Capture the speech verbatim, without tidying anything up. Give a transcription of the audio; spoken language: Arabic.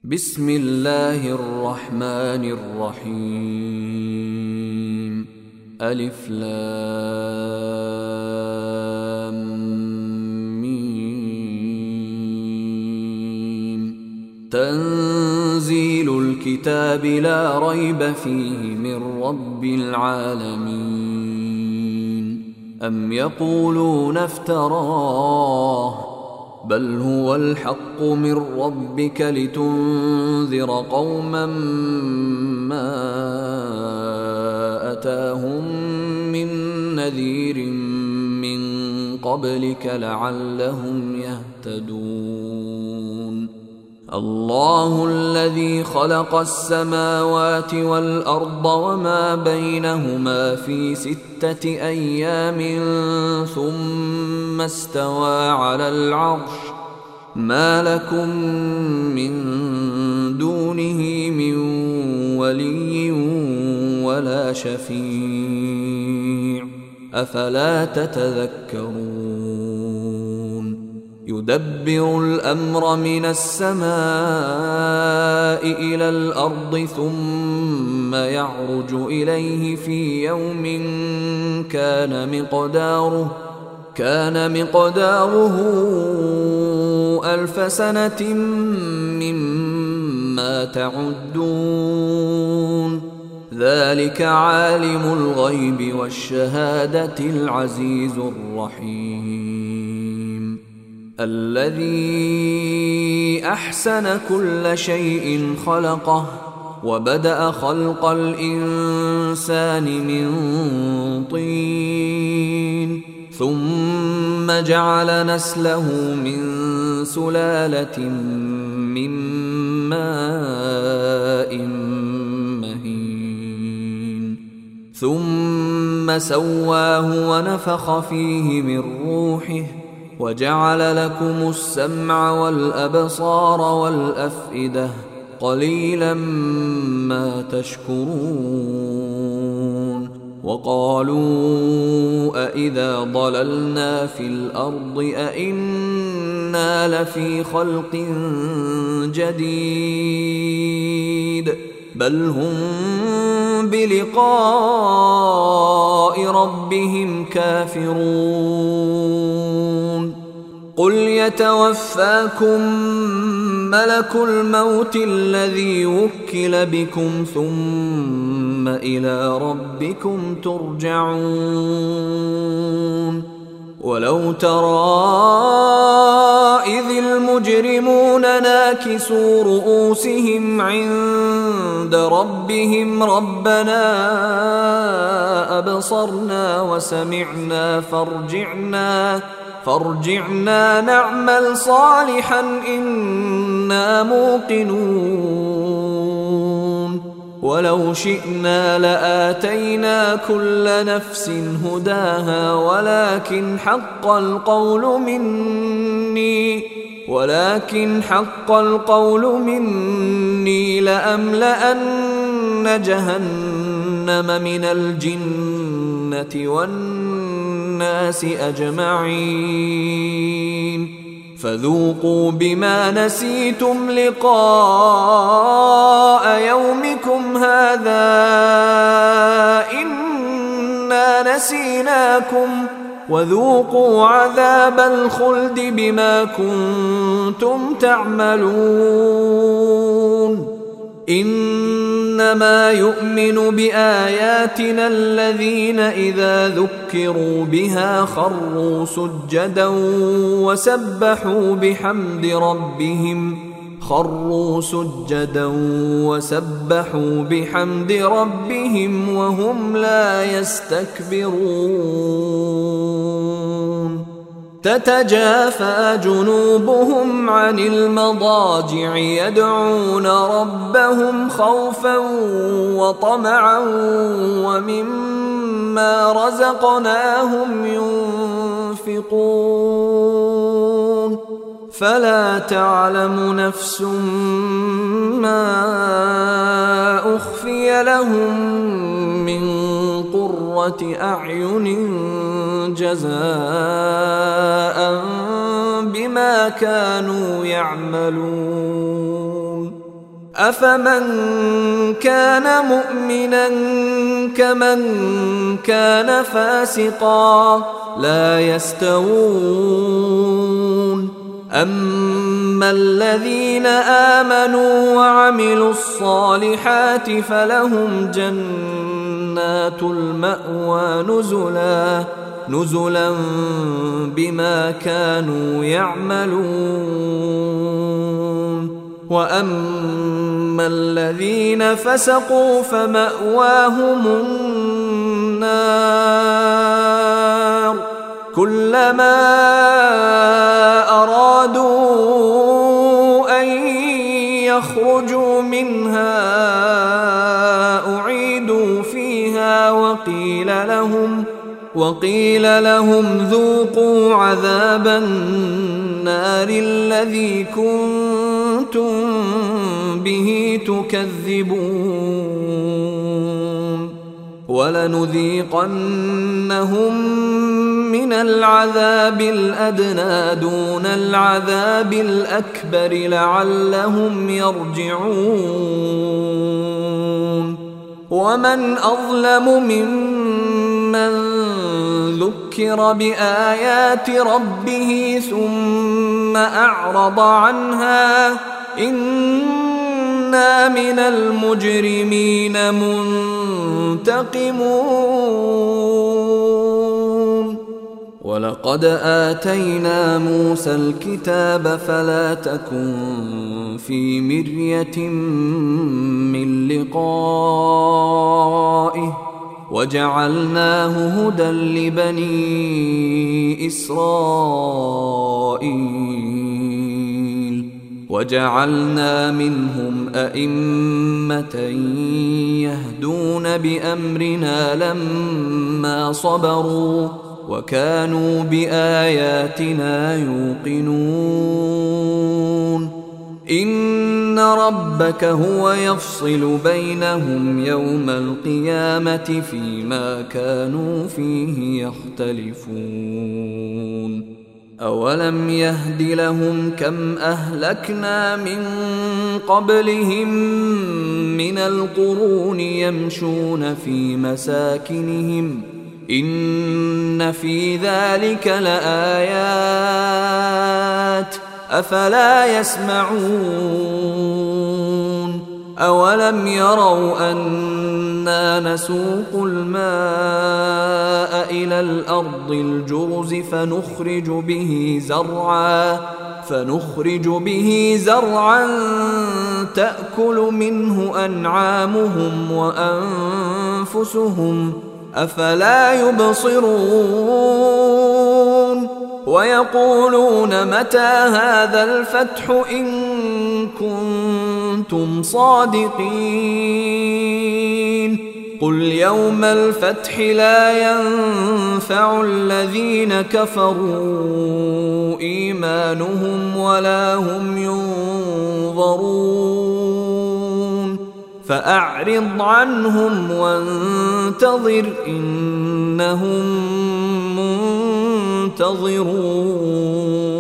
بسم الله الرحمن الرحيم. ألف لام ميم. تنزيل الكتاب لا ريب فيه من رب العالمين. أم يقولون افتراه بل هو الحق من ربك لتنذر قوما ما أتاهم من نذير من قبلك لعلهم يهتدون. الله الذي خلق السماوات والأرض وما بينهما في ستة أيام ثم استوى على العرش ما لكم من دونه من ولي ولا شفيع أفلا تتذكرون. يدبر الأمر من السماء إلى الأرض ثم يعرج إليه في يوم كان مقداره كان مقداره ألف سنة مما تعدون. ذلك عالم الغيب والشهادة العزيز الرحيم. الذي أحسن كل شيء خلقه وبدأ خلق الإنسان من طين ثم جعل نسله من سلالة من ماء مهين ثم سواه ونفخ فيه من روحه وجعل لكم السمع والأبصار والأفئدة قليلا ما تشكرون. وقالوا أإذا ضللنا في الأرض أإنا لفي خلق جديد بل هم بلقاء ربهم كافرون. قل يتوفاكم ملك الموت الذي وكل بكم ثم إلى ربكم ترجعون. ولو ترى إذ المجرمون ناكسوا رؤوسهم عند ربهم ربنا أبصرنا وسمعنا فارجعنا فارجعنا نعمل صالحا إنا موقنون. ولو شئنا لآتينا كل نفس هداها ولكن حق القول مني ولكن حق القول مني لأملأن جهنم من الجنة والناس أجمعين. فذوقوا بما نسيتم لقاء يومكم هذا إنا نسيناكم وذوقوا عذاب الخلد بما كنتم تعملون. إنما يؤمن بآياتنا الذين إذا ذكروا بها خروا سجدا وسبحوا بحمد ربهم خروا سجدا وسبحوا بحمد ربهم وهم لا يستكبرون. تتجافى جنوبهم عن المضاجع يدعون ربهم خوفا وطمعا ومما رزقناهم ينفقون. فلا تعلم نفس ما أخفي لهم من قرة أعين جزاء بما كانوا يعملون أفمن كان مؤمنا كمن كان فاسقا لا يستوون أما الذين آمنوا وعملوا الصالحات فلهم جنات المأوى نزلا نزلا بما كانوا يعملون وأما الذين فسقوا فمأواهم النار كلما أرادوا أن يخرجوا منها أعيدوا فيها وقيل لهم وقيل لهم ذوقوا عذاب النار الذي كنتم به تكذبون ولنذيقنهم من العذاب الأدنى دون العذاب الأكبر لعلهم يرجعون ومن أظلم ممن ذكر بآيات ربه ثم أعرض عنها إنا من المجرمين منتقمون ولقد آتينا موسى الكتاب فلا تكن في مرية من لقائه وجعلناه هدى لبني إسرائيل وجعلنا منهم أئمة يهدون بأمرنا لما صبروا وكانوا بآياتنا يوقنون إن ربك هو يفصل بينهم يوم القيامة فيما كانوا فيه يختلفون أولم يهد لهم كم أهلكنا من قبلهم من القرون يمشون في مساكنهم إن في ذلك لآيات أفلا يسمعون أولم يروا أنا نسوق الماء إلى الأرض الجرز فنخرج به زرعا فنخرج به زرعا تأكل منه أنعامهم وأنفسهم أفلا يبصرون ويقولون متى هذا الفتح إن كنتم صادقين قل يوم الفتح لا ينفع الذين كفروا إيمانهم ولا هم ينظرون فأعرض عنهم وانتظر إنهم منتظرون